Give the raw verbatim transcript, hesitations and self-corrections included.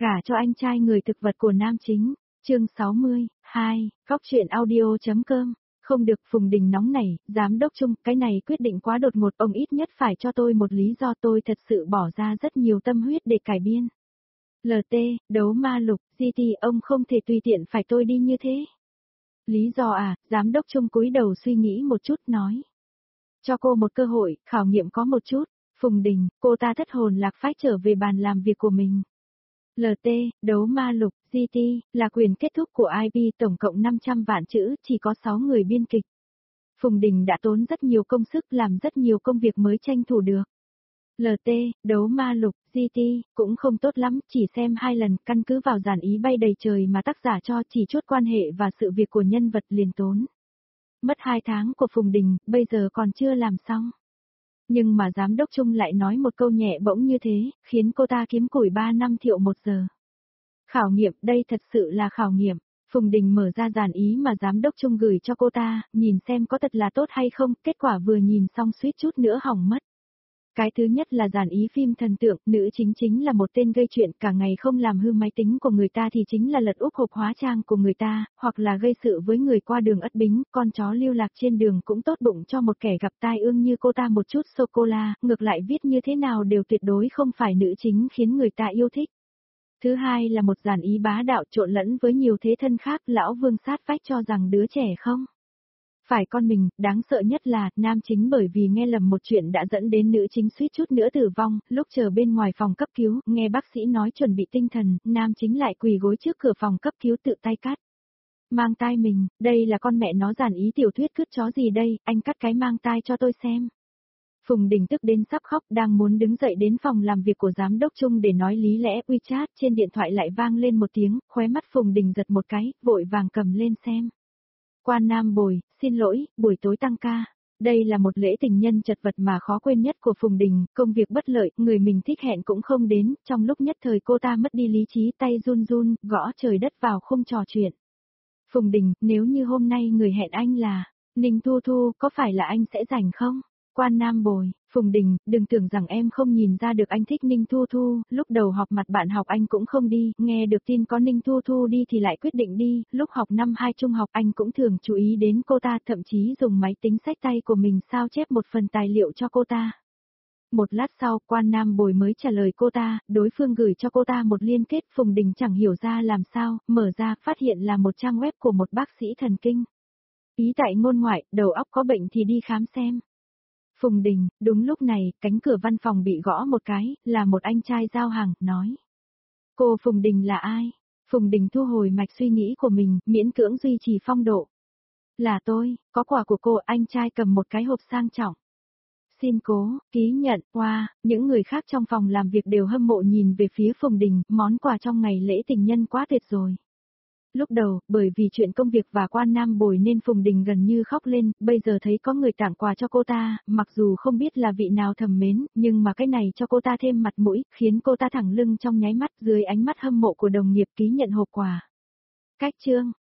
Gả cho anh trai người thực vật của nam chính, chương sáu mươi, hai, góc truyện audio.com. Không được, Phùng Đình nóng nảy, giám đốc Trung, cái này quyết định quá đột ngột, ông ít nhất phải cho tôi một lý do, tôi thật sự bỏ ra rất nhiều tâm huyết để cải biên. lờ tê, đấu ma lục, giê tê, ông không thể tùy tiện phải tôi đi như thế. Lý do à, giám đốc Trung cúi đầu suy nghĩ một chút nói. Cho cô một cơ hội, khảo nghiệm có một chút. Phùng Đình, cô ta thất hồn lạc phách trở về bàn làm việc của mình. lờ tê, đấu ma lục, giê tê, là quyền kết thúc của i pê tổng cộng năm trăm vạn chữ, chỉ có sáu người biên kịch. Phùng Đình đã tốn rất nhiều công sức làm rất nhiều công việc mới tranh thủ được. lờ tê, đấu ma lục, giê tê, cũng không tốt lắm, chỉ xem hai lần, căn cứ vào dàn ý bay đầy trời mà tác giả cho, chỉ chốt quan hệ và sự việc của nhân vật liền tốn. Mất hai tháng của Phùng Đình, bây giờ còn chưa làm xong. Nhưng mà giám đốc Trung lại nói một câu nhẹ bỗng như thế, khiến cô ta kiếm củi ba năm thiệu một giờ. Khảo nghiệm, đây thật sự là khảo nghiệm. Phùng Đình mở ra dàn ý mà giám đốc Trung gửi cho cô ta, nhìn xem có thật là tốt hay không, kết quả vừa nhìn xong suýt chút nữa hỏng mất. Cái thứ nhất là dàn ý phim thần tượng, nữ chính chính là một tên gây chuyện, cả ngày không làm hư máy tính của người ta thì chính là lật úp hộp hóa trang của người ta, hoặc là gây sự với người qua đường ất bính, con chó lưu lạc trên đường cũng tốt bụng cho một kẻ gặp tai ương như cô ta một chút sô-cô-la, ngược lại viết như thế nào đều tuyệt đối không phải nữ chính khiến người ta yêu thích. Thứ hai là một dàn ý bá đạo trộn lẫn với nhiều thế thân khác, lão Vương sát vách cho rằng đứa trẻ không phải con mình, đáng sợ nhất là, nam chính bởi vì nghe lầm một chuyện đã dẫn đến nữ chính suýt chút nữa tử vong, lúc chờ bên ngoài phòng cấp cứu, nghe bác sĩ nói chuẩn bị tinh thần, nam chính lại quỳ gối trước cửa phòng cấp cứu tự tay cắt. Mang tai mình, đây là con mẹ nó giản ý tiểu thuyết cứt chó gì đây, anh cắt cái mang tai cho tôi xem. Phùng Đình tức đến sắp khóc, đang muốn đứng dậy đến phòng làm việc của giám đốc Trung để nói lý lẽ, WeChat trên điện thoại lại vang lên một tiếng, khóe mắt Phùng Đình giật một cái, vội vàng cầm lên xem. Quan Nam Bồi, xin lỗi, buổi tối tăng ca. Đây là một lễ tình nhân chật vật mà khó quên nhất của Phùng Đình, công việc bất lợi, người mình thích hẹn cũng không đến, trong lúc nhất thời cô ta mất đi lý trí, tay run run, gõ trời đất vào khung trò chuyện. Phùng Đình, nếu như hôm nay người hẹn anh là Ninh Thu Thu, có phải là anh sẽ rảnh không? Quan Nam Bồi, Phùng Đình, đừng tưởng rằng em không nhìn ra được anh thích Ninh Thu Thu, lúc đầu học mặt bạn học anh cũng không đi, nghe được tin có Ninh Thu Thu đi thì lại quyết định đi, lúc học năm hai trung học anh cũng thường chú ý đến cô ta, thậm chí dùng máy tính xách tay của mình sao chép một phần tài liệu cho cô ta. Một lát sau, Quan Nam Bồi mới trả lời cô ta, đối phương gửi cho cô ta một liên kết, Phùng Đình chẳng hiểu ra làm sao, mở ra, phát hiện là một trang web của một bác sĩ thần kinh. Ý tại ngôn ngoại, đầu óc có bệnh thì đi khám xem. Phùng Đình, đúng lúc này, cánh cửa văn phòng bị gõ một cái, là một anh trai giao hàng, nói. Cô Phùng Đình là ai? Phùng Đình thu hồi mạch suy nghĩ của mình, miễn cưỡng duy trì phong độ. Là tôi, có quà của cô, anh trai cầm một cái hộp sang trọng. Xin cố, ký nhận, qua, wow, những người khác trong phòng làm việc đều hâm mộ nhìn về phía Phùng Đình, món quà trong ngày lễ tình nhân quá tuyệt rồi. Lúc đầu, bởi vì chuyện công việc và Quan Nam Bồi nên Phùng Đình gần như khóc lên, bây giờ thấy có người tặng quà cho cô ta, mặc dù không biết là vị nào thầm mến, nhưng mà cái này cho cô ta thêm mặt mũi, khiến cô ta thẳng lưng trong nháy mắt dưới ánh mắt hâm mộ của đồng nghiệp ký nhận hộp quà. Cách chương,